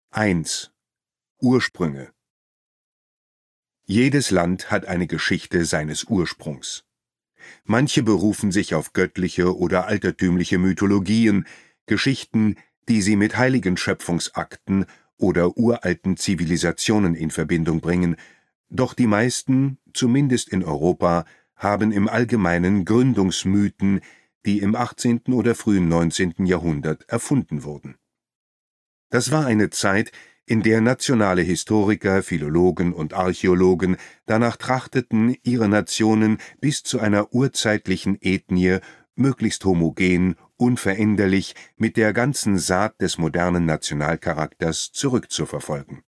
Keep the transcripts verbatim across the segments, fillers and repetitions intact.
eins. Ursprünge. Jedes Land hat eine Geschichte seines Ursprungs. Manche berufen sich auf göttliche oder altertümliche Mythologien, Geschichten, die sie mit heiligen Schöpfungsakten oder uralten Zivilisationen in Verbindung bringen, doch die meisten, zumindest in Europa, haben im Allgemeinen Gründungsmythen, die im achtzehnten oder frühen neunzehnten Jahrhundert erfunden wurden. Das war eine Zeit, in der nationale Historiker, Philologen und Archäologen danach trachteten, ihre Nationen bis zu einer urzeitlichen Ethnie möglichst homogen, unveränderlich mit der ganzen Saat des modernen Nationalcharakters zurückzuverfolgen.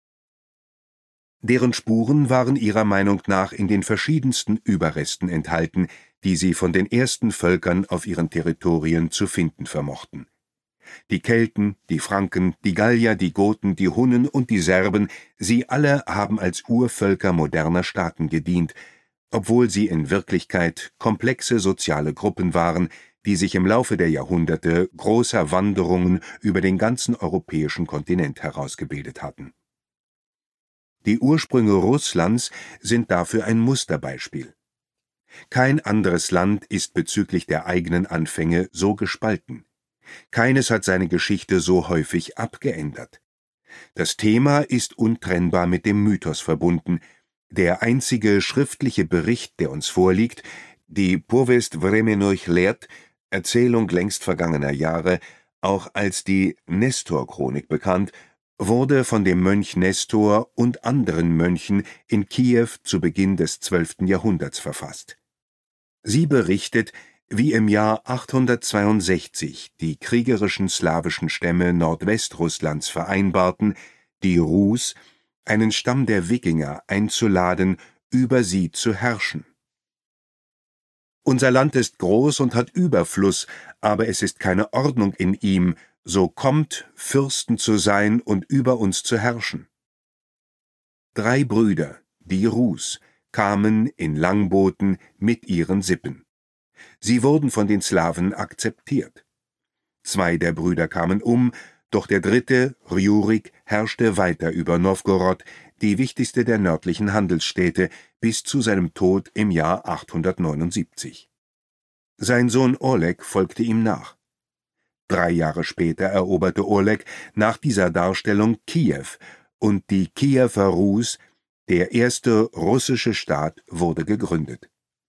Deren Spuren waren ihrer Meinung nach in den verschiedensten Überresten enthalten, die sie von den ersten Völkern auf ihren Territorien zu finden vermochten. Die Kelten, die Franken, die Gallier, die Goten, die Hunnen und die Serben, sie alle haben als Urvölker moderner Staaten gedient, obwohl sie in Wirklichkeit komplexe soziale Gruppen waren, die sich im Laufe der Jahrhunderte großer Wanderungen über den ganzen europäischen Kontinent herausgebildet hatten. Die Ursprünge Russlands sind dafür ein Musterbeispiel. Kein anderes Land ist bezüglich der eigenen Anfänge so gespalten. Keines hat seine Geschichte so häufig abgeändert. Das Thema ist untrennbar mit dem Mythos verbunden. Der einzige schriftliche Bericht, der uns vorliegt, die Powest Vremennych Let, Erzählung längst vergangener Jahre, auch als die Nestor-Chronik bekannt, wurde von dem Mönch Nestor und anderen Mönchen in Kiew zu Beginn des zwölften Jahrhunderts verfasst. Sie berichtet, wie im Jahr achthundertzweiundsechzig die kriegerischen slawischen Stämme Nordwestrusslands vereinbarten, die Rus, einen Stamm der Wikinger, einzuladen, über sie zu herrschen. Unser Land ist groß und hat Überfluss, aber es ist keine Ordnung in ihm, so kommt, Fürsten zu sein und über uns zu herrschen. Drei Brüder, die Rus, kamen in Langbooten mit ihren Sippen. Sie wurden von den Slawen akzeptiert. Zwei der Brüder kamen um, doch der dritte, Rjurik, herrschte weiter über Nowgorod, die wichtigste der nördlichen Handelsstädte, bis zu seinem Tod im Jahr achthundertneunundsiebzig. Sein Sohn Oleg folgte ihm nach. Drei Jahre später eroberte Oleg nach dieser Darstellung Kiew, und die Kiewer Rus, der erste russische Staat, wurde gegründet.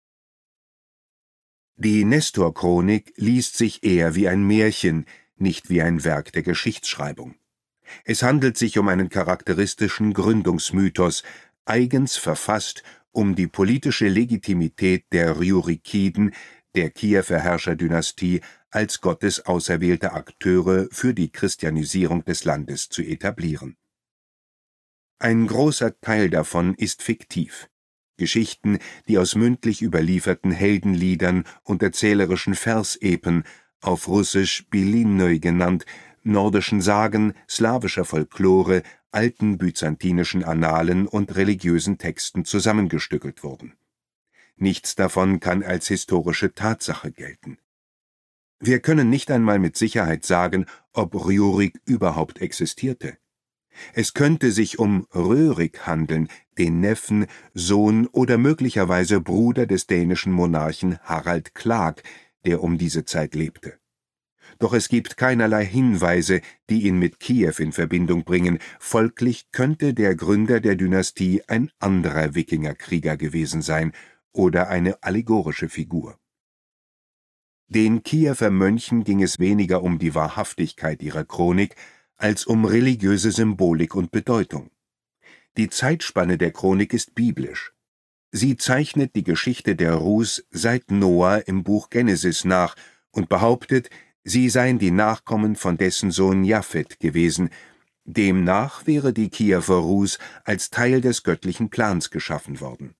Die Nestor-Chronik liest sich eher wie ein Märchen, nicht wie ein Werk der Geschichtsschreibung. Es handelt sich um einen charakteristischen Gründungsmythos, eigens verfasst, um die politische Legitimität der Rjurikiden, der Kiewer Herrscherdynastie, als Gottes auserwählte Akteure für die Christianisierung des Landes zu etablieren. Ein großer Teil davon ist fiktiv. Geschichten, die aus mündlich überlieferten Heldenliedern und erzählerischen Versepen, auf Russisch Bilinoi genannt, nordischen Sagen, slawischer Folklore, alten byzantinischen Annalen und religiösen Texten zusammengestückelt wurden. Nichts davon kann als historische Tatsache gelten. Wir können nicht einmal mit Sicherheit sagen, ob Rjurik überhaupt existierte. Es könnte sich um Rörik handeln, den Neffen, Sohn oder möglicherweise Bruder des dänischen Monarchen Harald Klag, der um diese Zeit lebte. Doch es gibt keinerlei Hinweise, die ihn mit Kiew in Verbindung bringen, folglich könnte der Gründer der Dynastie ein anderer Wikingerkrieger gewesen sein oder eine allegorische Figur. Den Kiewer Mönchen ging es weniger um die Wahrhaftigkeit ihrer Chronik, als um religiöse Symbolik und Bedeutung. Die Zeitspanne der Chronik ist biblisch. Sie zeichnet die Geschichte der Rus seit Noah im Buch Genesis nach und behauptet, sie seien die Nachkommen von dessen Sohn Japhet gewesen. Demnach wäre die Kiewer Rus als Teil des göttlichen Plans geschaffen worden.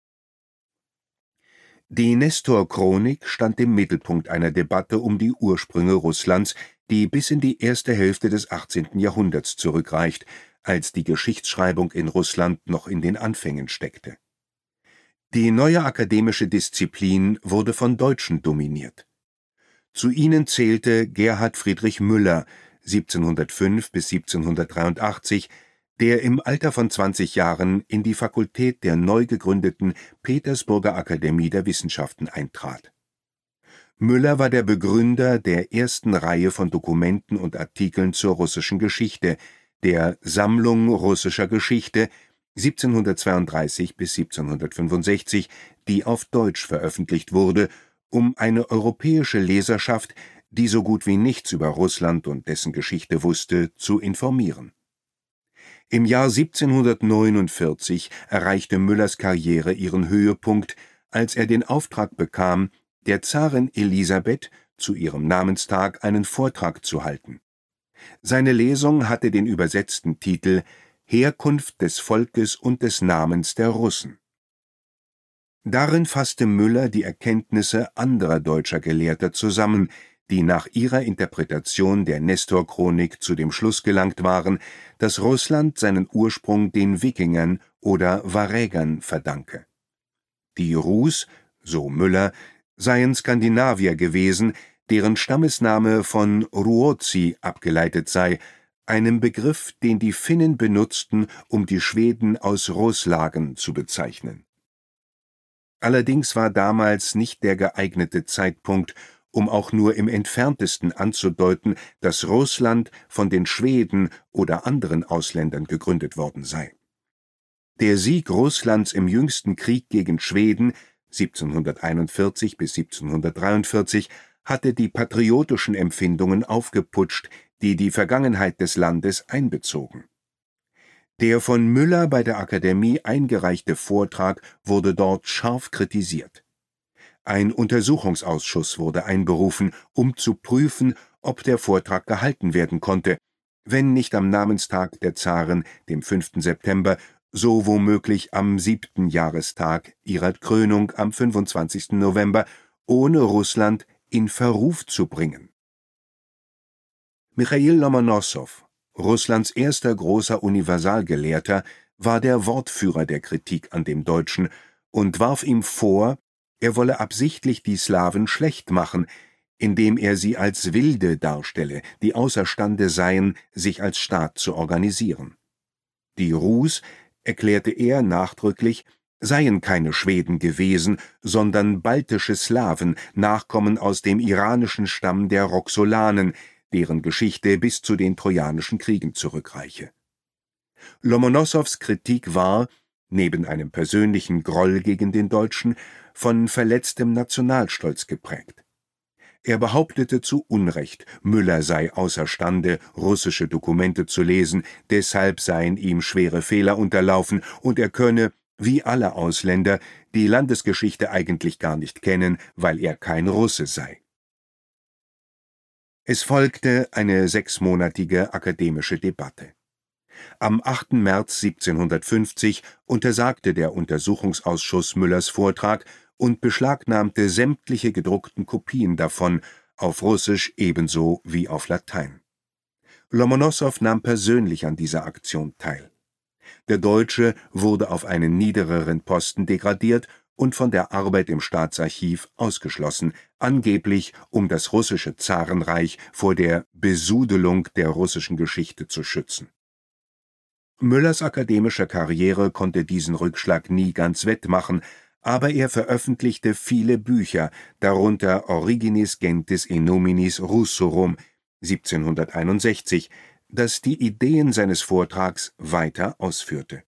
Die Nestor-Chronik stand im Mittelpunkt einer Debatte um die Ursprünge Russlands, die bis in die erste Hälfte des achtzehnten Jahrhunderts zurückreicht, als die Geschichtsschreibung in Russland noch in den Anfängen steckte. Die neue akademische Disziplin wurde von Deutschen dominiert. Zu ihnen zählte Gerhard Friedrich Müller, siebzehnhundertfünf bis siebzehnhundertdreiundachtzig, der im Alter von zwanzig Jahren in die Fakultät der neu gegründeten Petersburger Akademie der Wissenschaften eintrat. Müller war der Begründer der ersten Reihe von Dokumenten und Artikeln zur russischen Geschichte, der Sammlung russischer Geschichte siebzehnhundertzweiunddreißig bis siebzehnhundertfünfundsechzig, die auf Deutsch veröffentlicht wurde, um eine europäische Leserschaft, die so gut wie nichts über Russland und dessen Geschichte wusste, zu informieren. Im Jahr siebzehnhundertneunundvierzig erreichte Müllers Karriere ihren Höhepunkt, als er den Auftrag bekam, der Zarin Elisabeth zu ihrem Namenstag einen Vortrag zu halten. Seine Lesung hatte den übersetzten Titel »Herkunft des Volkes und des Namens der Russen«. Darin fasste Müller die Erkenntnisse anderer deutscher Gelehrter zusammen, die nach ihrer Interpretation der Nestor-Chronik zu dem Schluss gelangt waren, dass Russland seinen Ursprung den Wikingern oder Varägern verdanke. Die Rus, so Müller, seien Skandinavier gewesen, deren Stammesname von Ruotsi abgeleitet sei, einem Begriff, den die Finnen benutzten, um die Schweden aus Roslagen zu bezeichnen. Allerdings war damals nicht der geeignete Zeitpunkt, um auch nur im entferntesten anzudeuten, dass Russland von den Schweden oder anderen Ausländern gegründet worden sei. Der Sieg Russlands im jüngsten Krieg gegen Schweden siebzehnhunderteinundvierzig bis siebzehnhundertdreiundvierzig hatte die patriotischen Empfindungen aufgeputscht, die die Vergangenheit des Landes einbezogen. Der von Müller bei der Akademie eingereichte Vortrag wurde dort scharf kritisiert. Ein Untersuchungsausschuss wurde einberufen, um zu prüfen, ob der Vortrag gehalten werden konnte, wenn nicht am Namenstag der Zarin, dem fünften September, so womöglich am siebten Jahrestag ihrer Krönung am fünfundzwanzigsten November, ohne Russland in Verruf zu bringen. Michail Lomonossow, Russlands erster großer Universalgelehrter, war der Wortführer der Kritik an dem Deutschen und warf ihm vor, er wolle absichtlich die Slawen schlecht machen, indem er sie als Wilde darstelle, die außerstande seien, sich als Staat zu organisieren. Die Rus, erklärte er nachdrücklich, seien keine Schweden gewesen, sondern baltische Slawen, Nachkommen aus dem iranischen Stamm der Roxolanen, deren Geschichte bis zu den Trojanischen Kriegen zurückreiche. Lomonossows Kritik war, neben einem persönlichen Groll gegen den Deutschen, von verletztem Nationalstolz geprägt. Er behauptete zu Unrecht, Müller sei außerstande, russische Dokumente zu lesen, deshalb seien ihm schwere Fehler unterlaufen und er könne, wie alle Ausländer, die Landesgeschichte eigentlich gar nicht kennen, weil er kein Russe sei. Es folgte eine sechsmonatige akademische Debatte. Am achten März siebzehnhundertfünfzig untersagte der Untersuchungsausschuss Müllers Vortrag und beschlagnahmte sämtliche gedruckten Kopien davon, auf Russisch ebenso wie auf Latein. Lomonossow nahm persönlich an dieser Aktion teil. Der Deutsche wurde auf einen niedereren Posten degradiert und von der Arbeit im Staatsarchiv ausgeschlossen, angeblich um das russische Zarenreich vor der Besudelung der russischen Geschichte zu schützen. Müllers akademische Karriere konnte diesen Rückschlag nie ganz wettmachen, aber er veröffentlichte viele Bücher, darunter Originis Gentis et Nominis Russorum siebzehnhunderteinundsechzig, das die Ideen seines Vortrags weiter ausführte.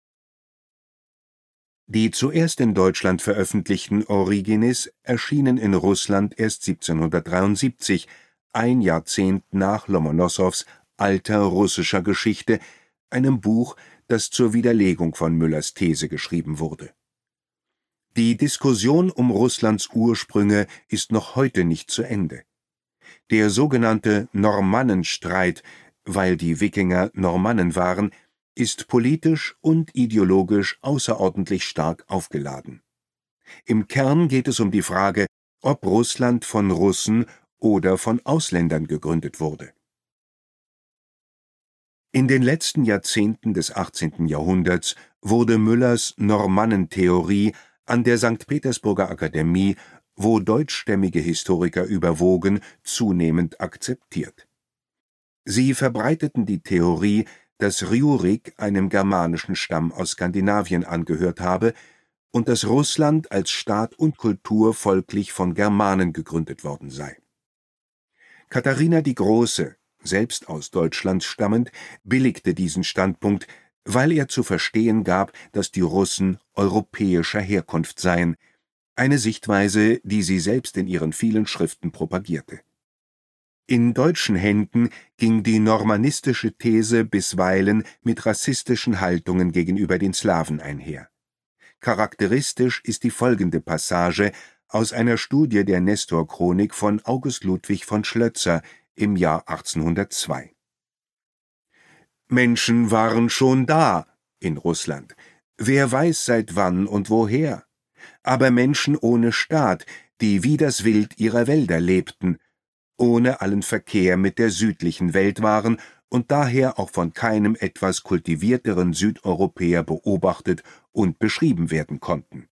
Die zuerst in Deutschland veröffentlichten Originis erschienen in Russland erst siebzehnhundertdreiundsiebzig, ein Jahrzehnt nach Lomonossows Alter russischer Geschichte, einem Buch, das zur Widerlegung von Müllers These geschrieben wurde. Die Diskussion um Russlands Ursprünge ist noch heute nicht zu Ende. Der sogenannte Normannenstreit, weil die Wikinger Normannen waren, ist politisch und ideologisch außerordentlich stark aufgeladen. Im Kern geht es um die Frage, ob Russland von Russen oder von Ausländern gegründet wurde. In den letzten Jahrzehnten des achtzehnten Jahrhunderts wurde Müllers Normannentheorie an der Sankt Petersburger Akademie, wo deutschstämmige Historiker überwogen, zunehmend akzeptiert. Sie verbreiteten die Theorie, dass Rjurik einem germanischen Stamm aus Skandinavien angehört habe und dass Russland als Staat und Kultur folglich von Germanen gegründet worden sei. Katharina die Große, selbst aus Deutschland stammend, billigte diesen Standpunkt, weil er zu verstehen gab, dass die Russen europäischer Herkunft seien, eine Sichtweise, die sie selbst in ihren vielen Schriften propagierte. In deutschen Händen ging die normannistische These bisweilen mit rassistischen Haltungen gegenüber den Slawen einher. Charakteristisch ist die folgende Passage aus einer Studie der Nestor-Chronik von August Ludwig von Schlötzer im Jahr achtzehnhundertzwei. Menschen waren schon da in Russland, wer weiß seit wann und woher, aber Menschen ohne Staat, die wie das Wild ihrer Wälder lebten, ohne allen Verkehr mit der südlichen Welt waren und daher auch von keinem etwas kultivierteren Südeuropäer beobachtet und beschrieben werden konnten.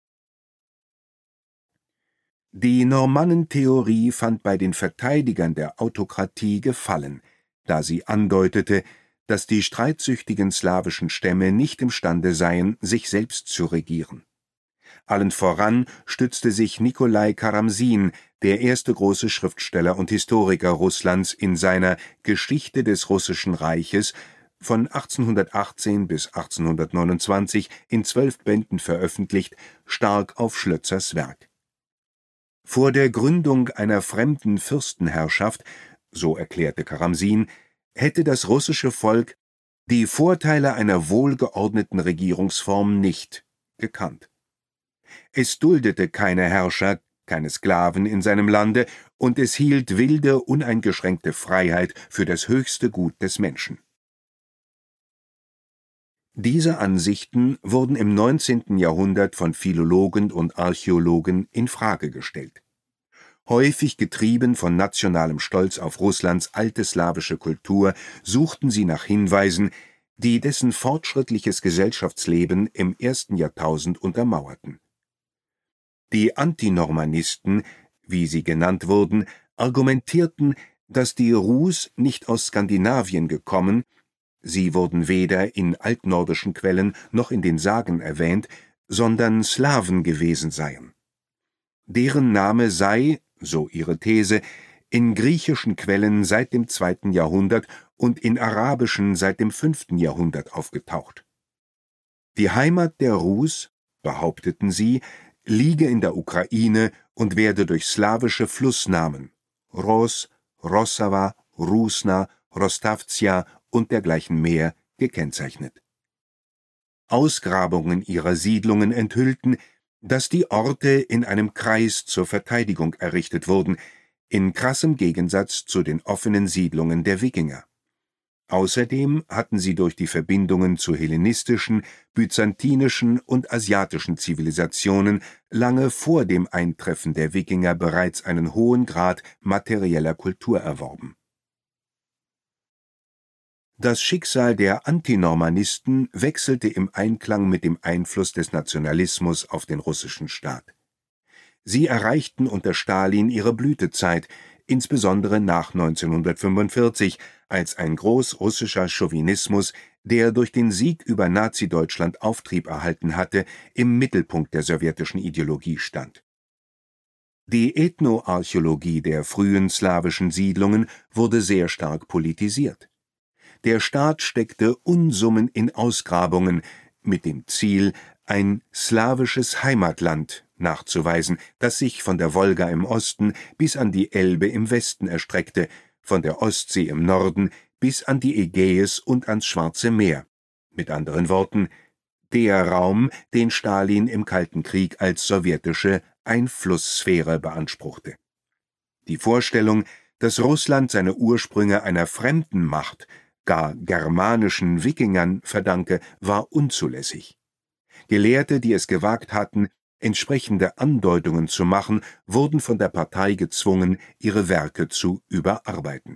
Die Normannentheorie fand bei den Verteidigern der Autokratie Gefallen, da sie andeutete, dass die streitsüchtigen slawischen Stämme nicht imstande seien, sich selbst zu regieren. Allen voran stützte sich Nikolai Karamsin, der erste große Schriftsteller und Historiker Russlands, in seiner Geschichte des Russischen Reiches von achtzehnhundertachtzehn bis achtzehnhundertneunundzwanzig in zwölf Bänden veröffentlicht, stark auf Schlötzers Werk. Vor der Gründung einer fremden Fürstenherrschaft, so erklärte Karamsin, hätte das russische Volk die Vorteile einer wohlgeordneten Regierungsform nicht gekannt. Es duldete keine Herrscher, keine Sklaven in seinem Lande, und es hielt wilde, uneingeschränkte Freiheit für das höchste Gut des Menschen. Diese Ansichten wurden im neunzehnten Jahrhundert von Philologen und Archäologen in Frage gestellt. Häufig getrieben von nationalem Stolz auf Russlands alte slawische Kultur, suchten sie nach Hinweisen, die dessen fortschrittliches Gesellschaftsleben im ersten Jahrtausend untermauerten. Die Antinormanisten, wie sie genannt wurden, argumentierten, dass die Rus nicht aus Skandinavien gekommen, sie wurden weder in altnordischen Quellen noch in den Sagen erwähnt, sondern Slawen gewesen seien. Deren Name sei, so ihre These, in griechischen Quellen seit dem zweiten Jahrhundert und in arabischen seit dem fünften Jahrhundert aufgetaucht. Die Heimat der Rus, behaupteten sie, liege in der Ukraine und werde durch slawische Flussnamen Ros, Rossava, Rusna, Rostavzja und dergleichen mehr gekennzeichnet. Ausgrabungen ihrer Siedlungen enthüllten, dass die Orte in einem Kreis zur Verteidigung errichtet wurden, in krassem Gegensatz zu den offenen Siedlungen der Wikinger. Außerdem hatten sie durch die Verbindungen zu hellenistischen, byzantinischen und asiatischen Zivilisationen lange vor dem Eintreffen der Wikinger bereits einen hohen Grad materieller Kultur erworben. Das Schicksal der Antinormanisten wechselte im Einklang mit dem Einfluss des Nationalismus auf den russischen Staat. Sie erreichten unter Stalin ihre Blütezeit, insbesondere nach neunzehnhundertfünfundvierzig, als ein großrussischer Chauvinismus, der durch den Sieg über Nazi-Deutschland Auftrieb erhalten hatte, im Mittelpunkt der sowjetischen Ideologie stand. Die Ethnoarchäologie der frühen slawischen Siedlungen wurde sehr stark politisiert. Der Staat steckte Unsummen in Ausgrabungen mit dem Ziel, ein slawisches Heimatland nachzuweisen, das sich von der Wolga im Osten bis an die Elbe im Westen erstreckte, von der Ostsee im Norden bis an die Ägäis und ans Schwarze Meer. Mit anderen Worten, der Raum, den Stalin im Kalten Krieg als sowjetische Einflusssphäre beanspruchte. Die Vorstellung, dass Russland seine Ursprünge einer fremden Macht, gar germanischen Wikingern, verdanke, war unzulässig. Gelehrte, die es gewagt hatten, entsprechende Andeutungen zu machen, wurden von der Partei gezwungen, ihre Werke zu überarbeiten.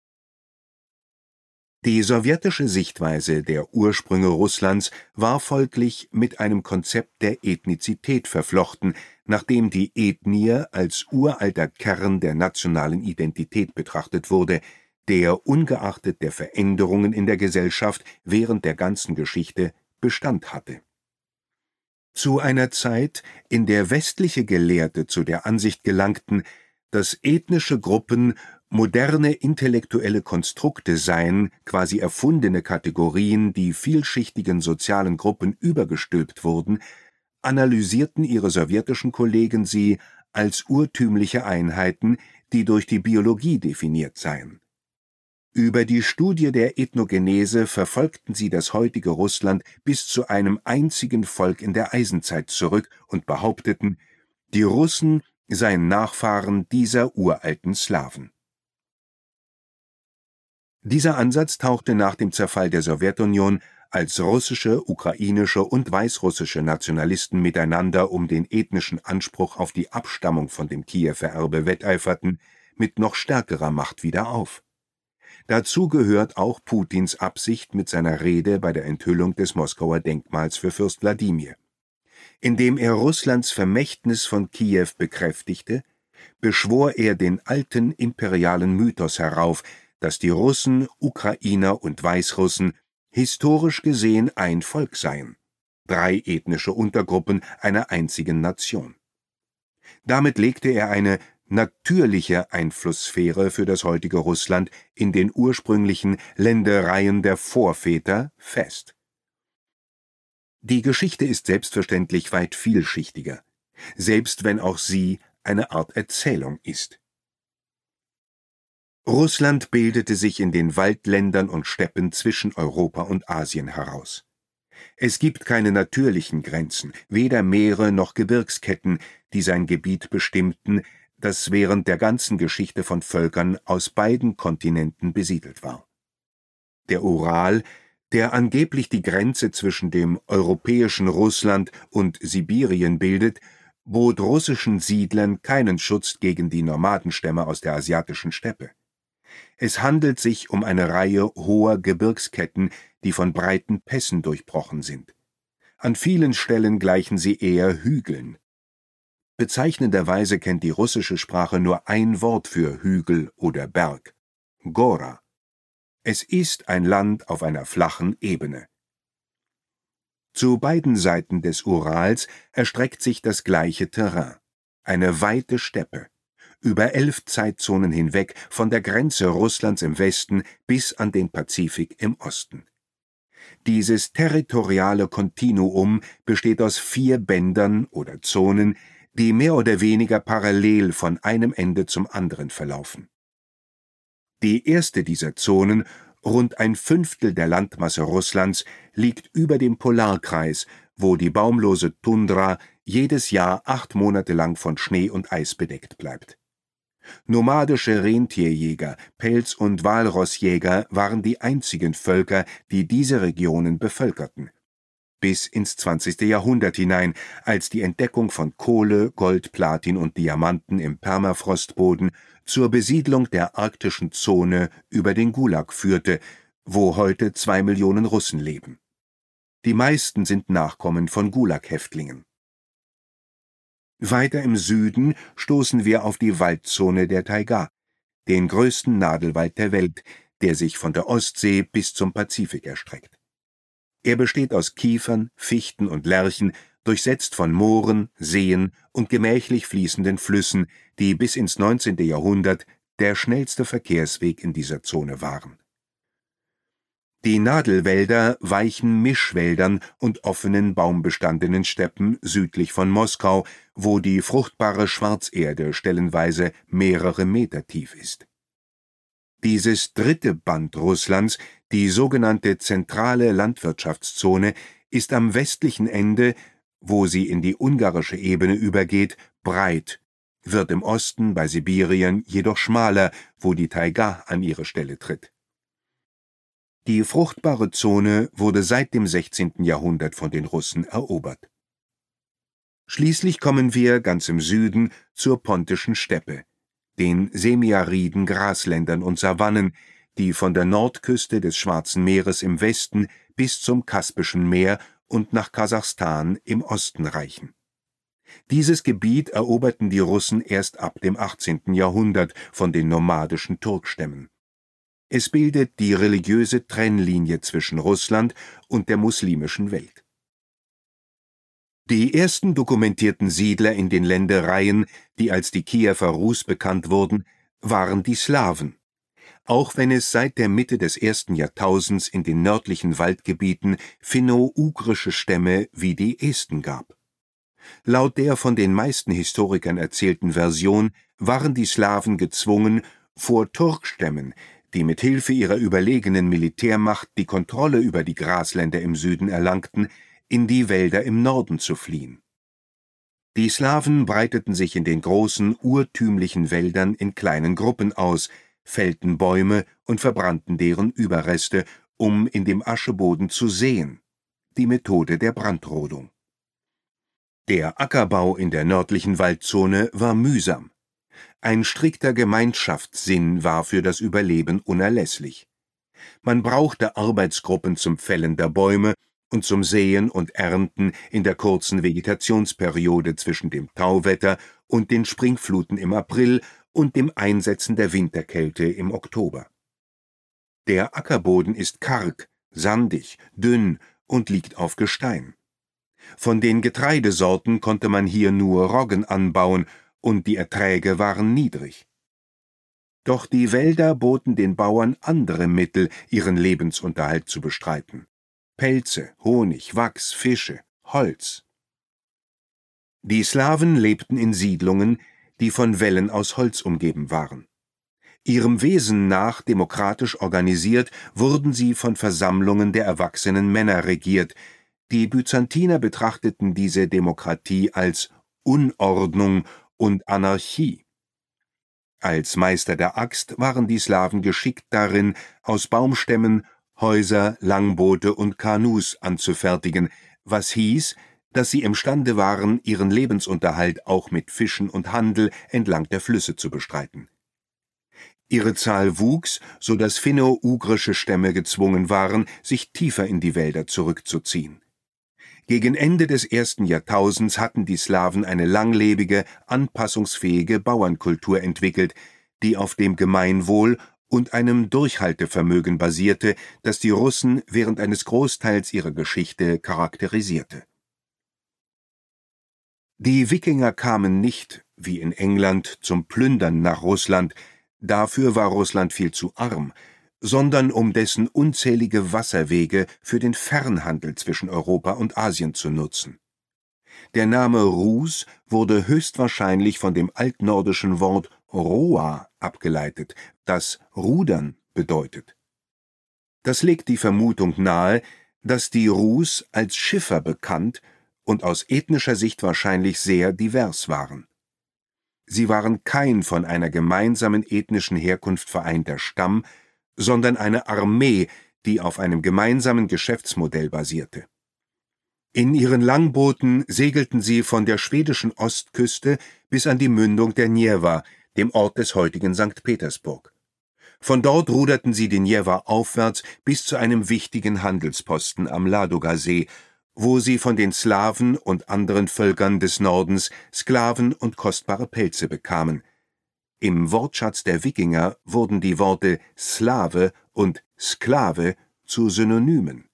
Die sowjetische Sichtweise der Ursprünge Russlands war folglich mit einem Konzept der Ethnizität verflochten, nachdem die Ethnie als uralter Kern der nationalen Identität betrachtet wurde, der ungeachtet der Veränderungen in der Gesellschaft während der ganzen Geschichte Bestand hatte. Zu einer Zeit, in der westliche Gelehrte zu der Ansicht gelangten, dass ethnische Gruppen moderne intellektuelle Konstrukte seien, quasi erfundene Kategorien, die vielschichtigen sozialen Gruppen übergestülpt wurden, analysierten ihre sowjetischen Kollegen sie als urtümliche Einheiten, die durch die Biologie definiert seien. Über die Studie der Ethnogenese verfolgten sie das heutige Russland bis zu einem einzigen Volk in der Eisenzeit zurück und behaupteten, die Russen seien Nachfahren dieser uralten Slawen. Dieser Ansatz tauchte nach dem Zerfall der Sowjetunion, als russische, ukrainische und weißrussische Nationalisten miteinander um den ethnischen Anspruch auf die Abstammung von dem Kiewer Erbe wetteiferten, mit noch stärkerer Macht wieder auf. Dazu gehört auch Putins Absicht mit seiner Rede bei der Enthüllung des Moskauer Denkmals für Fürst Wladimir. Indem er Russlands Vermächtnis von Kiew bekräftigte, beschwor er den alten imperialen Mythos herauf, dass die Russen, Ukrainer und Weißrussen historisch gesehen ein Volk seien, drei ethnische Untergruppen einer einzigen Nation. Damit legte er eine natürliche Einflusssphäre für das heutige Russland in den ursprünglichen Ländereien der Vorväter fest. Die Geschichte ist selbstverständlich weit vielschichtiger, selbst wenn auch sie eine Art Erzählung ist. Russland bildete sich in den Waldländern und Steppen zwischen Europa und Asien heraus. Es gibt keine natürlichen Grenzen, weder Meere noch Gebirgsketten, die sein Gebiet bestimmten, das während der ganzen Geschichte von Völkern aus beiden Kontinenten besiedelt war. Der Ural, der angeblich die Grenze zwischen dem europäischen Russland und Sibirien bildet, bot russischen Siedlern keinen Schutz gegen die Nomadenstämme aus der asiatischen Steppe. Es handelt sich um eine Reihe hoher Gebirgsketten, die von breiten Pässen durchbrochen sind. An vielen Stellen gleichen sie eher Hügeln. Bezeichnenderweise kennt die russische Sprache nur ein Wort für Hügel oder Berg: Gora. Es ist ein Land auf einer flachen Ebene. Zu beiden Seiten des Urals erstreckt sich das gleiche Terrain, eine weite Steppe, über elf Zeitzonen hinweg von der Grenze Russlands im Westen bis an den Pazifik im Osten. Dieses territoriale Kontinuum besteht aus vier Bändern oder Zonen, die mehr oder weniger parallel von einem Ende zum anderen verlaufen. Die erste dieser Zonen, rund ein Fünftel der Landmasse Russlands, liegt über dem Polarkreis, wo die baumlose Tundra jedes Jahr acht Monate lang von Schnee und Eis bedeckt bleibt. Nomadische Rentierjäger, Pelz- und Walrossjäger waren die einzigen Völker, die diese Regionen bevölkerten. Bis ins zwanzigste Jahrhundert hinein, als die Entdeckung von Kohle, Gold, Platin und Diamanten im Permafrostboden zur Besiedlung der arktischen Zone über den Gulag führte, wo heute zwei Millionen Russen leben. Die meisten sind Nachkommen von Gulag-Häftlingen. Weiter im Süden stoßen wir auf die Waldzone der Taiga, den größten Nadelwald der Welt, der sich von der Ostsee bis zum Pazifik erstreckt. Er besteht aus Kiefern, Fichten und Lärchen, durchsetzt von Mooren, Seen und gemächlich fließenden Flüssen, die bis ins neunzehnte Jahrhundert der schnellste Verkehrsweg in dieser Zone waren. Die Nadelwälder weichen Mischwäldern und offenen baumbestandenen Steppen südlich von Moskau, wo die fruchtbare Schwarzerde stellenweise mehrere Meter tief ist. Dieses dritte Band Russlands, die sogenannte zentrale Landwirtschaftszone, ist am westlichen Ende, wo sie in die ungarische Ebene übergeht, breit, wird im Osten bei Sibirien jedoch schmaler, wo die Taiga an ihre Stelle tritt. Die fruchtbare Zone wurde seit dem sechzehnten Jahrhundert von den Russen erobert. Schließlich kommen wir ganz im Süden zur Pontischen Steppe, den semiariden Grasländern und Savannen, die von der Nordküste des Schwarzen Meeres im Westen bis zum Kaspischen Meer und nach Kasachstan im Osten reichen. Dieses Gebiet eroberten die Russen erst ab dem achtzehnten Jahrhundert von den nomadischen Turkstämmen. Es bildet die religiöse Trennlinie zwischen Russland und der muslimischen Welt. Die ersten dokumentierten Siedler in den Ländereien, die als die Kiewer Rus bekannt wurden, waren die Slawen. Auch wenn es seit der Mitte des ersten Jahrtausends in den nördlichen Waldgebieten finno-ugrische Stämme wie die Esten gab. Laut der von den meisten Historikern erzählten Version waren die Slawen gezwungen, vor Turkstämmen, die mit Hilfe ihrer überlegenen Militärmacht die Kontrolle über die Grasländer im Süden erlangten, in die Wälder im Norden zu fliehen. Die Slawen breiteten sich in den großen, urtümlichen Wäldern in kleinen Gruppen aus, fällten Bäume und verbrannten deren Überreste, um in dem Ascheboden zu säen, die Methode der Brandrodung. Der Ackerbau in der nördlichen Waldzone war mühsam. Ein strikter Gemeinschaftssinn war für das Überleben unerlässlich. Man brauchte Arbeitsgruppen zum Fällen der Bäume und zum Säen und Ernten in der kurzen Vegetationsperiode zwischen dem Tauwetter und den Springfluten im April und dem Einsetzen der Winterkälte im Oktober. Der Ackerboden ist karg, sandig, dünn und liegt auf Gestein. Von den Getreidesorten konnte man hier nur Roggen anbauen, und die Erträge waren niedrig. Doch die Wälder boten den Bauern andere Mittel, ihren Lebensunterhalt zu bestreiten: Pelze, Honig, Wachs, Fische, Holz. Die Slawen lebten in Siedlungen, die von Wällen aus Holz umgeben waren. Ihrem Wesen nach demokratisch organisiert, wurden sie von Versammlungen der erwachsenen Männer regiert. Die Byzantiner betrachteten diese Demokratie als Unordnung und Anarchie. Als Meister der Axt waren die Slawen geschickt darin, aus Baumstämmen Häuser, Langboote und Kanus anzufertigen, was hieß, dass sie imstande waren, ihren Lebensunterhalt auch mit Fischen und Handel entlang der Flüsse zu bestreiten. Ihre Zahl wuchs, so dass finno-ugrische Stämme gezwungen waren, sich tiefer in die Wälder zurückzuziehen. Gegen Ende des ersten Jahrtausends hatten die Slawen eine langlebige, anpassungsfähige Bauernkultur entwickelt, die auf dem Gemeinwohl und einem Durchhaltevermögen basierte, das die Russen während eines Großteils ihrer Geschichte charakterisierte. Die Wikinger kamen nicht, wie in England, zum Plündern nach Russland, dafür war Russland viel zu arm, sondern um dessen unzählige Wasserwege für den Fernhandel zwischen Europa und Asien zu nutzen. Der Name Rus wurde höchstwahrscheinlich von dem altnordischen Wort roa abgeleitet, das Rudern bedeutet. Das legt die Vermutung nahe, dass die Rus als Schiffer bekannt und aus ethnischer Sicht wahrscheinlich sehr divers waren. Sie waren kein von einer gemeinsamen ethnischen Herkunft vereinter Stamm, sondern eine Armee, die auf einem gemeinsamen Geschäftsmodell basierte. In ihren Langbooten segelten sie von der schwedischen Ostküste bis an die Mündung der Njewa, dem Ort des heutigen Sankt Petersburg. Von dort ruderten sie den Njewa aufwärts bis zu einem wichtigen Handelsposten am Ladogasee, wo sie von den Slawen und anderen Völkern des Nordens Sklaven und kostbare Pelze bekamen. Im Wortschatz der Wikinger wurden die Worte Slave und Sklave zu Synonymen.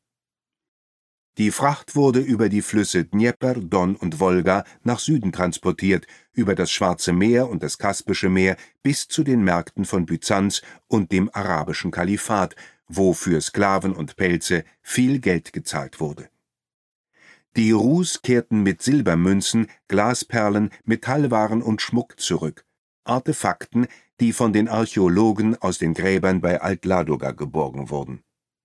Die Fracht wurde über die Flüsse Dnjepr, Don und Wolga nach Süden transportiert, über das Schwarze Meer und das Kaspische Meer bis zu den Märkten von Byzanz und dem arabischen Kalifat, wo für Sklaven und Pelze viel Geld gezahlt wurde. Die Rus kehrten mit Silbermünzen, Glasperlen, Metallwaren und Schmuck zurück, Artefakten, die von den Archäologen aus den Gräbern bei Alt-Ladoga geborgen wurden.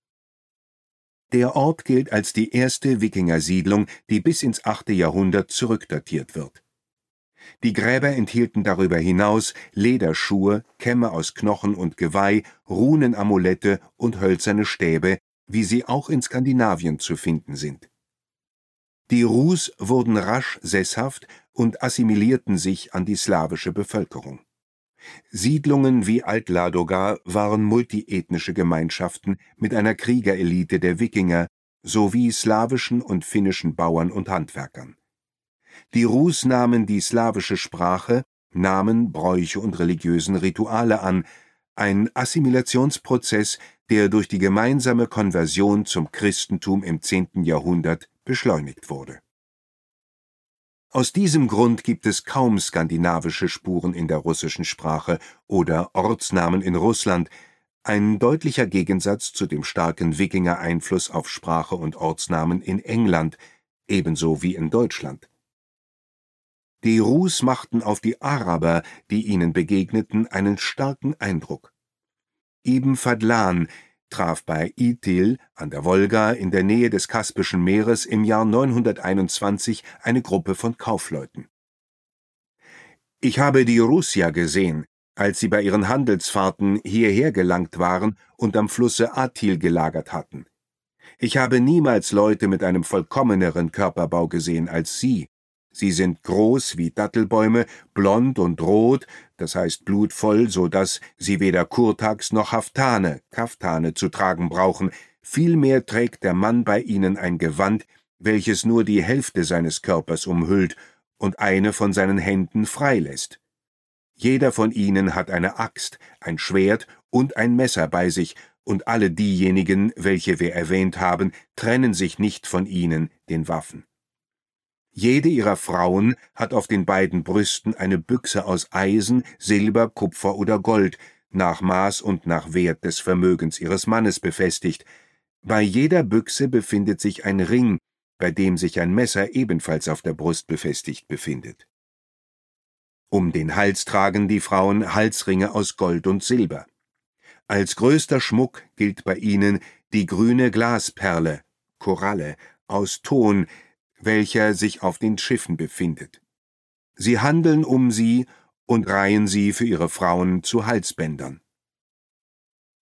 Der Ort gilt als die erste Wikingersiedlung, die bis ins achte Jahrhundert zurückdatiert wird. Die Gräber enthielten darüber hinaus Lederschuhe, Kämme aus Knochen und Geweih, Runenamulette und hölzerne Stäbe, wie sie auch in Skandinavien zu finden sind. Die Rus wurden rasch sesshaft und assimilierten sich an die slawische Bevölkerung. Siedlungen wie Alt-Ladoga waren multiethnische Gemeinschaften mit einer Kriegerelite der Wikinger sowie slawischen und finnischen Bauern und Handwerkern. Die Rus nahmen die slawische Sprache, Namen, Bräuche und religiösen Rituale an, ein Assimilationsprozess, der durch die gemeinsame Konversion zum Christentum im zehnten Jahrhundert beschleunigt wurde. Aus diesem Grund gibt es kaum skandinavische Spuren in der russischen Sprache oder Ortsnamen in Russland, ein deutlicher Gegensatz zu dem starken Wikinger-Einfluss auf Sprache und Ortsnamen in England, ebenso wie in Deutschland. Die Rus machten auf die Araber, die ihnen begegneten, einen starken Eindruck. Ibn Fadlan traf bei Itil an der Wolga in der Nähe des Kaspischen Meeres im Jahr neunhunderteinundzwanzig eine Gruppe von Kaufleuten. »Ich habe die Russia gesehen, als sie bei ihren Handelsfahrten hierher gelangt waren und am Flusse Atil gelagert hatten. Ich habe niemals Leute mit einem vollkommeneren Körperbau gesehen als sie. Sie sind groß wie Dattelbäume, blond und rot, das heißt blutvoll, so dass sie weder Kurtaks noch Haftane, Kaftane zu tragen brauchen. Vielmehr trägt der Mann bei ihnen ein Gewand, welches nur die Hälfte seines Körpers umhüllt und eine von seinen Händen freilässt. Jeder von ihnen hat eine Axt, ein Schwert und ein Messer bei sich, und alle diejenigen, welche wir erwähnt haben, trennen sich nicht von ihnen, den Waffen. Jede ihrer Frauen hat auf den beiden Brüsten eine Büchse aus Eisen, Silber, Kupfer oder Gold, nach Maß und nach Wert des Vermögens ihres Mannes befestigt. Bei jeder Büchse befindet sich ein Ring, bei dem sich ein Messer ebenfalls auf der Brust befestigt befindet. Um den Hals tragen die Frauen Halsringe aus Gold und Silber. Als größter Schmuck gilt bei ihnen die grüne Glasperle, Koralle, aus Ton, welcher sich auf den Schiffen befindet. Sie handeln um sie und reihen sie für ihre Frauen zu Halsbändern.